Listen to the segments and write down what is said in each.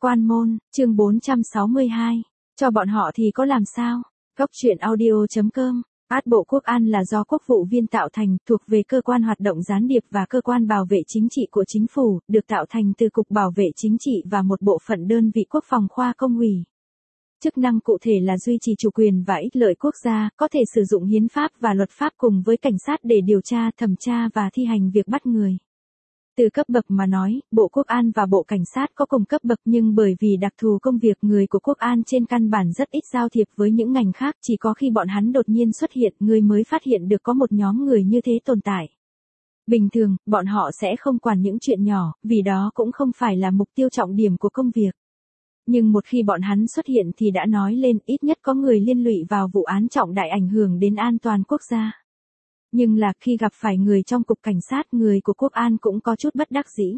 Quan môn, chương 462. Cho bọn họ thì có làm sao? Góc truyện audio.com. Bộ Quốc an là do Quốc vụ viên tạo thành, thuộc về cơ quan hoạt động gián điệp và cơ quan bảo vệ chính trị của chính phủ, được tạo thành từ Cục Bảo vệ Chính trị và một bộ phận đơn vị quốc phòng khoa công ủy. Chức năng cụ thể là duy trì chủ quyền và ích lợi quốc gia, có thể sử dụng hiến pháp và luật pháp cùng với cảnh sát để điều tra, thẩm tra và thi hành việc bắt người. Từ cấp bậc mà nói, Bộ Quốc an và Bộ Cảnh sát có cùng cấp bậc nhưng bởi vì đặc thù công việc người của Quốc an trên căn bản rất ít giao thiệp với những ngành khác, chỉ có khi bọn hắn đột nhiên xuất hiện người mới phát hiện được có một nhóm người như thế tồn tại. Bình thường, bọn họ sẽ không quản những chuyện nhỏ, vì đó cũng không phải là mục tiêu trọng điểm của công việc. Nhưng một khi bọn hắn xuất hiện thì đã nói lên ít nhất có người liên lụy vào vụ án trọng đại ảnh hưởng đến an toàn quốc gia. Nhưng là khi gặp phải người trong cục cảnh sát, người của Quốc an cũng có chút bất đắc dĩ.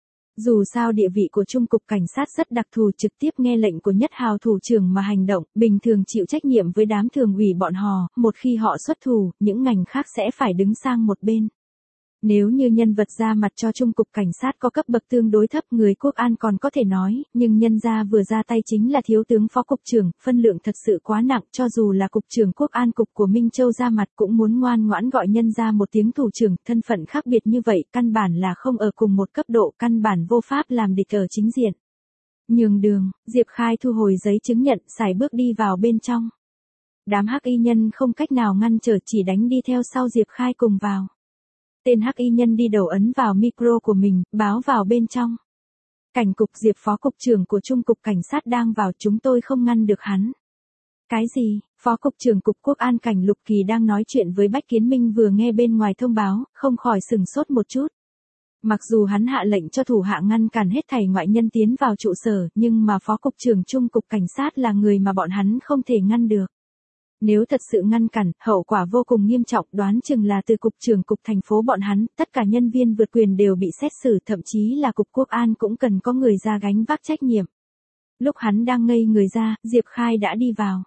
Dù sao địa vị của Trung cục cảnh sát rất đặc thù, trực tiếp nghe lệnh của nhất hào thủ trưởng mà hành động, bình thường chịu trách nhiệm với đám thường ủy bọn họ, một khi họ xuất thủ, những ngành khác sẽ phải đứng sang một bên. Nếu như nhân vật ra mặt cho Trung cục cảnh sát có cấp bậc tương đối thấp, người Quốc an còn có thể nói, nhưng nhân ra vừa ra tay chính là thiếu tướng phó cục trưởng, phân lượng thật sự quá nặng, cho dù là cục trưởng Quốc an cục của Minh Châu ra mặt cũng muốn ngoan ngoãn gọi nhân ra một tiếng thủ trưởng, thân phận khác biệt như vậy, căn bản là không ở cùng một cấp độ, căn bản vô pháp làm địch ở chính diện. Nhường đường, Diệp Khai thu hồi giấy chứng nhận, sải bước đi vào bên trong. Đám hắc y nhân không cách nào ngăn trở, chỉ đánh đi theo sau Diệp Khai cùng vào. Tên hắc y nhân đi đầu ấn vào micro của mình, báo vào bên trong. Cảnh cục Diệp phó cục trưởng của Trung cục cảnh sát đang vào, chúng tôi không ngăn được hắn. Cái gì? Phó cục trưởng cục Quốc an Cảnh Lục Kỳ đang nói chuyện với Bách Kiến Minh vừa nghe bên ngoài thông báo, không khỏi sửng sốt một chút. Mặc dù hắn hạ lệnh cho thủ hạ ngăn cản hết thảy ngoại nhân tiến vào trụ sở, nhưng mà phó cục trưởng Trung cục cảnh sát là người mà bọn hắn không thể ngăn được. Nếu thật sự ngăn cản, hậu quả vô cùng nghiêm trọng, đoán chừng là từ cục trưởng cục thành phố bọn hắn, tất cả nhân viên vượt quyền đều bị xét xử, thậm chí là cục Quốc an cũng cần có người ra gánh vác trách nhiệm. Lúc hắn đang ngây người ra, Diệp Khai đã đi vào.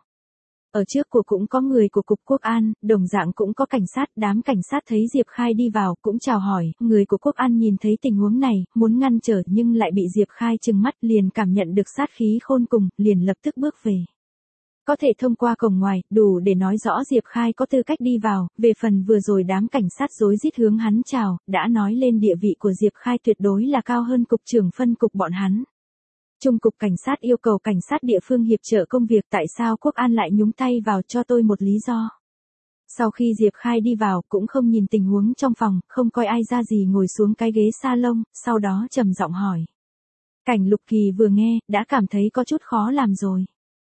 Ở trước của cũng có người của cục Quốc an, đồng dạng cũng có cảnh sát, đám cảnh sát thấy Diệp Khai đi vào, cũng chào hỏi, người của Quốc an nhìn thấy tình huống này, muốn ngăn trở nhưng lại bị Diệp Khai trừng mắt, liền cảm nhận được sát khí khôn cùng, liền lập tức bước về. Có thể thông qua cổng ngoài, đủ để nói rõ Diệp Khai có tư cách đi vào, về phần vừa rồi đám cảnh sát rối rít hướng hắn chào, đã nói lên địa vị của Diệp Khai tuyệt đối là cao hơn cục trưởng phân cục bọn hắn. Trung cục cảnh sát yêu cầu cảnh sát địa phương hiệp trợ công việc, tại sao Quốc an lại nhúng tay vào, cho tôi một lý do. Sau khi Diệp Khai đi vào, cũng không nhìn tình huống trong phòng, không coi ai ra gì, ngồi xuống cái ghế salon, sau đó trầm giọng hỏi. Cảnh Lục Kỳ vừa nghe, đã cảm thấy có chút khó làm rồi.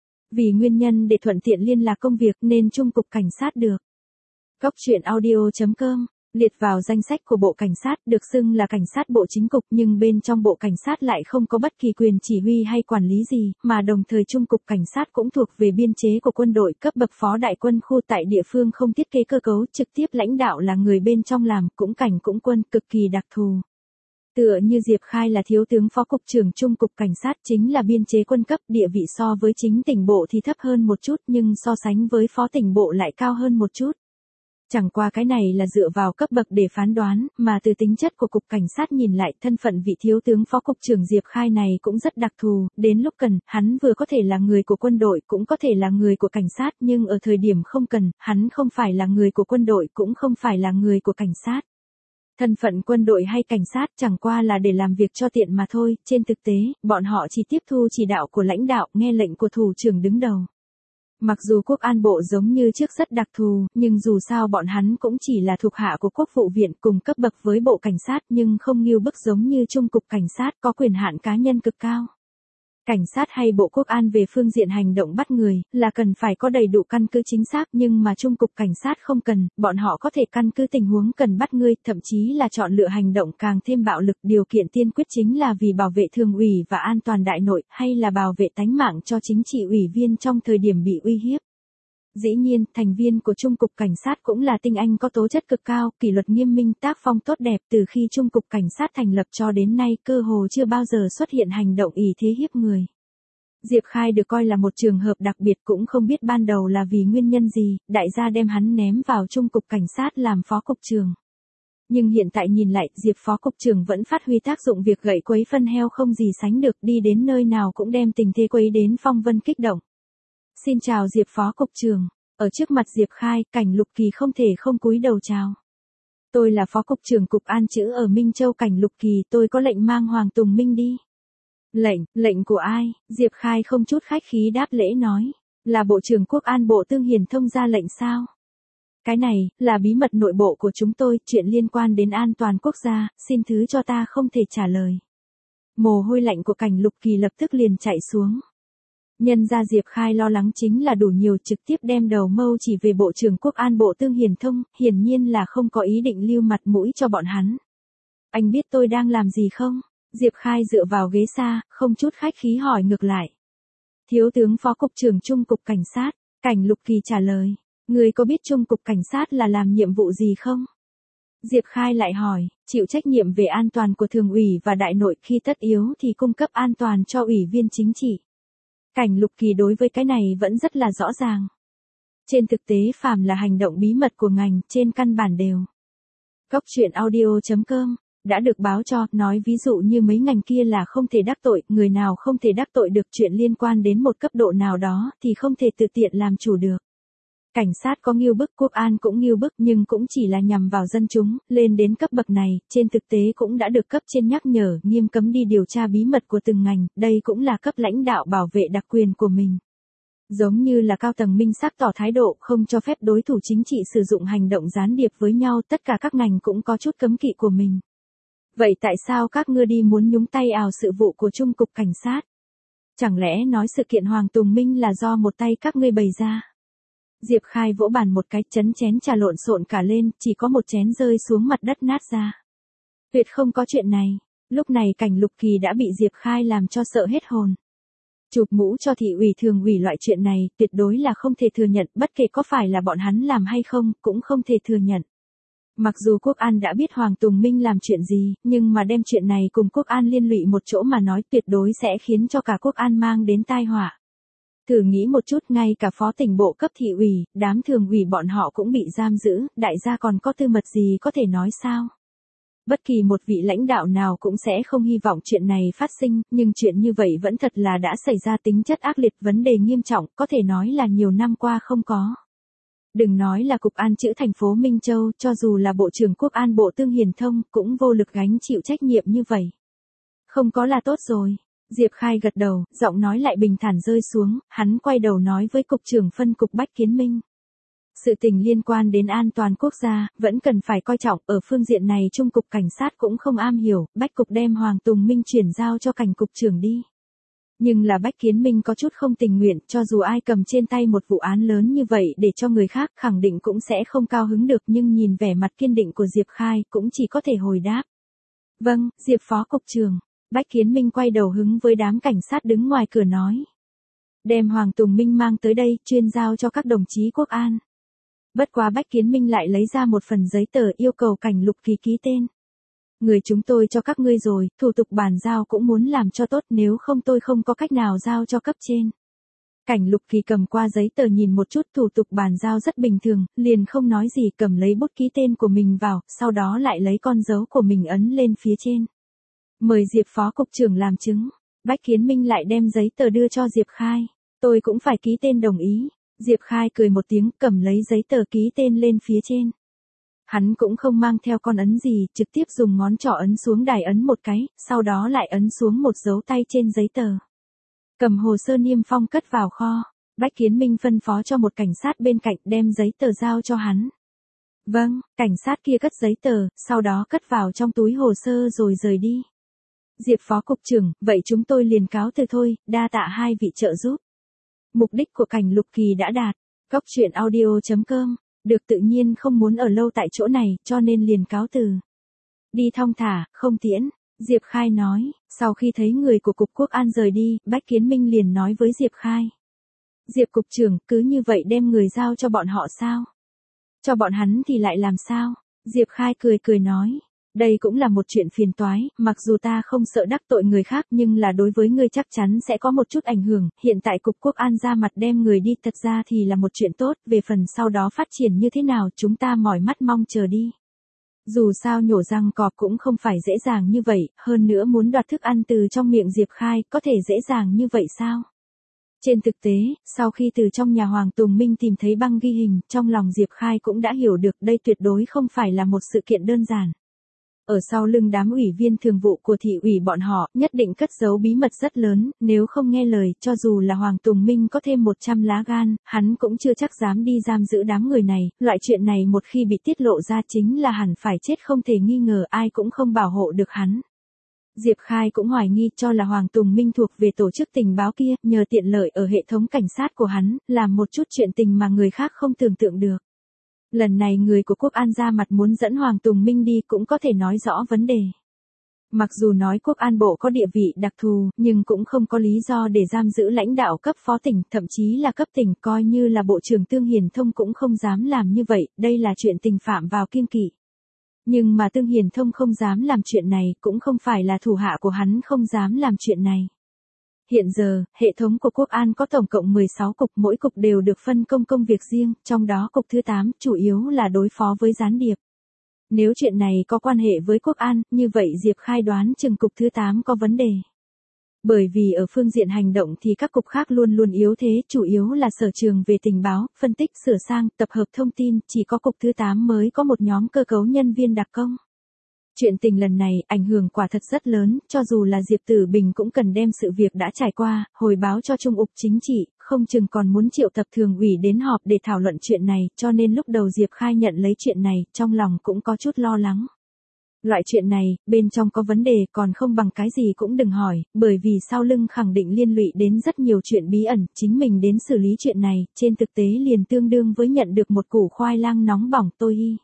Vì nguyên nhân để thuận tiện liên lạc công việc nên Trung cục cảnh sát được Góc truyện audio.com liệt vào danh sách của Bộ Cảnh sát, được xưng là cảnh sát bộ chính cục, nhưng bên trong Bộ Cảnh sát lại không có bất kỳ quyền chỉ huy hay quản lý gì, mà đồng thời Trung cục cảnh sát cũng thuộc về biên chế của quân đội, cấp bậc phó đại quân khu tại địa phương, không thiết kế cơ cấu, trực tiếp lãnh đạo là người bên trong làm, cũng cảnh cũng quân, cực kỳ đặc thù. Tựa như Diệp Khai là thiếu tướng phó cục trưởng Trung cục cảnh sát, chính là biên chế quân cấp, địa vị so với chính tỉnh bộ thì thấp hơn một chút, nhưng so sánh với phó tỉnh bộ lại cao hơn một chút. Chẳng qua cái này là dựa vào cấp bậc để phán đoán, mà từ tính chất của cục cảnh sát nhìn lại, thân phận vị thiếu tướng phó cục trưởng Diệp Khai này cũng rất đặc thù, đến lúc cần, hắn vừa có thể là người của quân đội, cũng có thể là người của cảnh sát, nhưng ở thời điểm không cần, hắn không phải là người của quân đội, cũng không phải là người của cảnh sát. Thân phận quân đội hay cảnh sát chẳng qua là để làm việc cho tiện mà thôi, trên thực tế, bọn họ chỉ tiếp thu chỉ đạo của lãnh đạo, nghe lệnh của thủ trưởng đứng đầu. Mặc dù Quốc an bộ giống như trước rất đặc thù, nhưng dù sao bọn hắn cũng chỉ là thuộc hạ của Quốc vụ viện, cùng cấp bậc với Bộ Cảnh sát, nhưng không nghiêu bức giống như Trung cục cảnh sát, có quyền hạn cá nhân cực cao. Cảnh sát hay Bộ Quốc an về phương diện hành động bắt người, là cần phải có đầy đủ căn cứ chính xác, nhưng mà Trung cục cảnh sát không cần, bọn họ có thể căn cứ tình huống cần bắt ngươi, thậm chí là chọn lựa hành động càng thêm bạo lực, điều kiện tiên quyết chính là vì bảo vệ thường ủy và an toàn đại nội, hay là bảo vệ tánh mạng cho chính trị ủy viên trong thời điểm bị uy hiếp. Dĩ nhiên, thành viên của Trung cục cảnh sát cũng là tinh anh có tố chất cực cao, kỷ luật nghiêm minh, tác phong tốt đẹp, từ khi Trung cục cảnh sát thành lập cho đến nay cơ hồ chưa bao giờ xuất hiện hành động ỷ thế hiếp người. Diệp Khai được coi là một trường hợp đặc biệt, cũng không biết ban đầu là vì nguyên nhân gì, đại gia đem hắn ném vào Trung cục cảnh sát làm phó cục trưởng. Nhưng hiện tại nhìn lại, Diệp phó cục trưởng vẫn phát huy tác dụng việc gậy quấy phân heo không gì sánh được, đi đến nơi nào cũng đem tình thế quấy đến phong vân kích động. Xin chào Diệp phó cục trưởng. Ở trước mặt Diệp Khai, Cảnh Lục Kỳ không thể không cúi đầu chào. Tôi là phó cục trưởng cục an chữ ở Minh Châu. Cảnh Lục Kỳ, tôi có lệnh mang Hoàng Tùng Minh đi. Lệnh của ai? Diệp Khai không chút khách khí đáp lễ nói. Là Bộ trưởng Quốc an Bộ Tương Hiền Thông ra lệnh sao? Cái này, là bí mật nội bộ của chúng tôi, chuyện liên quan đến an toàn quốc gia, xin thứ cho ta không thể trả lời. Mồ hôi lạnh của Cảnh Lục Kỳ lập tức liền chạy xuống. Nhân ra Diệp Khai lo lắng chính là đủ nhiều, trực tiếp đem đầu mâu chỉ về Bộ trưởng Quốc an Bộ Tương Hiền Thông, hiển nhiên là không có ý định lưu mặt mũi cho bọn hắn. Anh biết tôi đang làm gì không? Diệp Khai dựa vào ghế xa, không chút khách khí hỏi ngược lại. Thiếu tướng phó cục trưởng Trung cục Cảnh sát. Cảnh Lục Kỳ trả lời. Người có biết Trung cục Cảnh sát là làm nhiệm vụ gì không? Diệp Khai lại hỏi, chịu trách nhiệm về an toàn của thường ủy và đại nội, khi tất yếu thì cung cấp an toàn cho ủy viên chính trị. Cảnh Lục Kỳ đối với cái này vẫn rất là rõ ràng. Trên thực tế phàm là hành động bí mật của ngành, trên căn bản đều. Goctruyện.audio.com đã được báo cho, nói ví dụ như mấy ngành kia là không thể đắc tội, người nào không thể đắc tội được, chuyện liên quan đến một cấp độ nào đó thì không thể tự tiện làm chủ được. Cảnh sát có nghêu bức, quốc an cũng nghêu bức, nhưng cũng chỉ là nhằm vào dân chúng, lên đến cấp bậc này, trên thực tế cũng đã được cấp trên nhắc nhở, nghiêm cấm đi điều tra bí mật của từng ngành, đây cũng là cấp lãnh đạo bảo vệ đặc quyền của mình. Giống như là cao tầng minh xác tỏ thái độ, không cho phép đối thủ chính trị sử dụng hành động gián điệp với nhau, tất cả các ngành cũng có chút cấm kỵ của mình. Vậy tại sao các ngươi đi muốn nhúng tay ào sự vụ của Trung cục Cảnh sát? Chẳng lẽ nói sự kiện Hoàng Tùng Minh là do một tay các ngươi bày ra? Diệp Khai vỗ bàn một cái, chấn chén trà lộn xộn cả lên, chỉ có một chén rơi xuống mặt đất nát ra. Tuyệt không có chuyện này. Lúc này Cảnh Lục Kỳ đã bị Diệp Khai làm cho sợ hết hồn. Chụp mũ cho thị ủy thường ủy loại chuyện này, tuyệt đối là không thể thừa nhận, bất kể có phải là bọn hắn làm hay không, cũng không thể thừa nhận. Mặc dù Quốc an đã biết Hoàng Tùng Minh làm chuyện gì, nhưng mà đem chuyện này cùng Quốc an liên lụy một chỗ mà nói, tuyệt đối sẽ khiến cho cả Quốc an mang đến tai họa. Thử nghĩ một chút, ngay cả phó tỉnh bộ cấp thị ủy, đám thường ủy bọn họ cũng bị giam giữ, đại gia còn có tư mật gì có thể nói sao? Bất kỳ một vị lãnh đạo nào cũng sẽ không hy vọng chuyện này phát sinh, nhưng chuyện như vậy vẫn thật là đã xảy ra, tính chất ác liệt, vấn đề nghiêm trọng, có thể nói là nhiều năm qua không có. Đừng nói là Cục An chữ thành phố Minh Châu, cho dù là Bộ trưởng Quốc an Bộ Tương Hiền Thông, cũng vô lực gánh chịu trách nhiệm như vậy. Không có là tốt rồi. Diệp Khai gật đầu, giọng nói lại bình thản rơi xuống, hắn quay đầu nói với Cục trưởng phân cục Bách Kiến Minh. Sự tình liên quan đến an toàn quốc gia, vẫn cần phải coi trọng, ở phương diện này Trung cục Cảnh sát cũng không am hiểu, Bách cục đem Hoàng Tùng Minh chuyển giao cho Cảnh cục trưởng đi. Nhưng là Bách Kiến Minh có chút không tình nguyện, cho dù ai cầm trên tay một vụ án lớn như vậy để cho người khác, khẳng định cũng sẽ không cao hứng được, nhưng nhìn vẻ mặt kiên định của Diệp Khai, cũng chỉ có thể hồi đáp. Vâng, Diệp phó cục trưởng. Bách Kiến Minh quay đầu hứng với đám cảnh sát đứng ngoài cửa nói. Đem Hoàng Tùng Minh mang tới đây, chuyên giao cho các đồng chí Quốc an. Bất quá Bách Kiến Minh lại lấy ra một phần giấy tờ yêu cầu Cảnh Lục Kỳ ký tên. Người chúng tôi cho các ngươi rồi, thủ tục bàn giao cũng muốn làm cho tốt, nếu không tôi không có cách nào giao cho cấp trên. Cảnh Lục Kỳ cầm qua giấy tờ nhìn một chút, thủ tục bàn giao rất bình thường, liền không nói gì, cầm lấy bút ký tên của mình vào, sau đó lại lấy con dấu của mình ấn lên phía trên. Mời Diệp phó cục trưởng làm chứng. Bách Kiến Minh lại đem giấy tờ đưa cho Diệp Khai. Tôi cũng phải ký tên đồng ý. Diệp Khai cười một tiếng, cầm lấy giấy tờ ký tên lên phía trên. Hắn cũng không mang theo con ấn gì, trực tiếp dùng ngón trỏ ấn xuống đài ấn một cái, sau đó lại ấn xuống một dấu tay trên giấy tờ. Cầm hồ sơ niêm phong cất vào kho. Bách Kiến Minh phân phó cho một cảnh sát bên cạnh đem giấy tờ giao cho hắn. Vâng, cảnh sát kia cất giấy tờ, sau đó cất vào trong túi hồ sơ rồi rời đi. Diệp phó cục trưởng, vậy chúng tôi liền cáo từ thôi, đa tạ hai vị trợ giúp. Mục đích của Cảnh Lục Kỳ đã đạt. Goctruyện.audio.com được tự nhiên không muốn ở lâu tại chỗ này, cho nên liền cáo từ. Đi thong thả, không tiễn. Diệp Khai nói, sau khi thấy người của Cục Quốc an rời đi, Bách Kiến Minh liền nói với Diệp Khai. Diệp cục trưởng, cứ như vậy đem người giao cho bọn họ sao? Cho bọn hắn thì lại làm sao? Diệp Khai cười nói. Đây cũng là một chuyện phiền toái, mặc dù ta không sợ đắc tội người khác nhưng là đối với ngươi chắc chắn sẽ có một chút ảnh hưởng, hiện tại Cục Quốc an ra mặt đem người đi thật ra thì là một chuyện tốt, về phần sau đó phát triển như thế nào chúng ta mỏi mắt mong chờ đi. Dù sao nhổ răng cọp cũng không phải dễ dàng như vậy, hơn nữa muốn đoạt thức ăn từ trong miệng Diệp Khai, có thể dễ dàng như vậy sao? Trên thực tế, sau khi từ trong nhà Hoàng Tùng Minh tìm thấy băng ghi hình, trong lòng Diệp Khai cũng đã hiểu được đây tuyệt đối không phải là một sự kiện đơn giản. Ở sau lưng đám ủy viên thường vụ của thị ủy bọn họ, nhất định cất giấu bí mật rất lớn, nếu không nghe lời, cho dù là Hoàng Tùng Minh có thêm 100 lá gan, hắn cũng chưa chắc dám đi giam giữ đám người này, loại chuyện này một khi bị tiết lộ ra chính là hẳn phải chết không thể nghi ngờ, ai cũng không bảo hộ được hắn. Diệp Khai cũng hoài nghi cho là Hoàng Tùng Minh thuộc về tổ chức tình báo kia, nhờ tiện lợi ở hệ thống cảnh sát của hắn, làm một chút chuyện tình mà người khác không tưởng tượng được. Lần này người của Quốc An ra mặt muốn dẫn Hoàng Tùng Minh đi cũng có thể nói rõ vấn đề. Mặc dù nói Quốc An Bộ có địa vị đặc thù, nhưng cũng không có lý do để giam giữ lãnh đạo cấp phó tỉnh, thậm chí là cấp tỉnh, coi như là Bộ trưởng Tương Hiền Thông cũng không dám làm như vậy, đây là chuyện tình phạm vào kiêng kỵ. Nhưng mà Tương Hiền Thông không dám làm chuyện này, cũng không phải là thủ hạ của hắn không dám làm chuyện này. Hiện giờ, hệ thống của Quốc An có tổng cộng 16 cục, mỗi cục đều được phân công công việc riêng, trong đó cục thứ 8 chủ yếu là đối phó với gián điệp. Nếu chuyện này có quan hệ với Quốc An, như vậy Diệp Khai đoán chừng cục thứ 8 có vấn đề. Bởi vì ở phương diện hành động thì các cục khác luôn luôn yếu thế, chủ yếu là sở trường về tình báo, phân tích, sửa sang, tập hợp thông tin, chỉ có cục thứ 8 mới có một nhóm cơ cấu nhân viên đặc công. Chuyện tình lần này, ảnh hưởng quả thật rất lớn, cho dù là Diệp Tử Bình cũng cần đem sự việc đã trải qua, hồi báo cho Trung ục Chính trị, không chừng còn muốn triệu tập thường ủy đến họp để thảo luận chuyện này, cho nên lúc đầu Diệp Khai nhận lấy chuyện này, trong lòng cũng có chút lo lắng. Loại chuyện này, bên trong có vấn đề còn không bằng cái gì cũng đừng hỏi, bởi vì sau lưng khẳng định liên lụy đến rất nhiều chuyện bí ẩn, chính mình đến xử lý chuyện này, trên thực tế liền tương đương với nhận được một củ khoai lang nóng bỏng tôi y.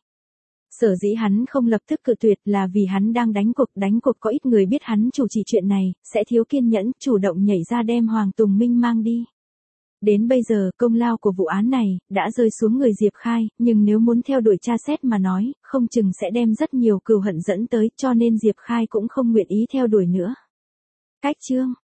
Sở dĩ hắn không lập tức cự tuyệt là vì hắn đang đánh cuộc có ít người biết hắn chủ trì chuyện này, sẽ thiếu kiên nhẫn, chủ động nhảy ra đem Hoàng Tùng Minh mang đi. Đến bây giờ, công lao của vụ án này, đã rơi xuống người Diệp Khai, nhưng nếu muốn theo đuổi tra xét mà nói, không chừng sẽ đem rất nhiều cừu hận dẫn tới, cho nên Diệp Khai cũng không nguyện ý theo đuổi nữa. Cách chương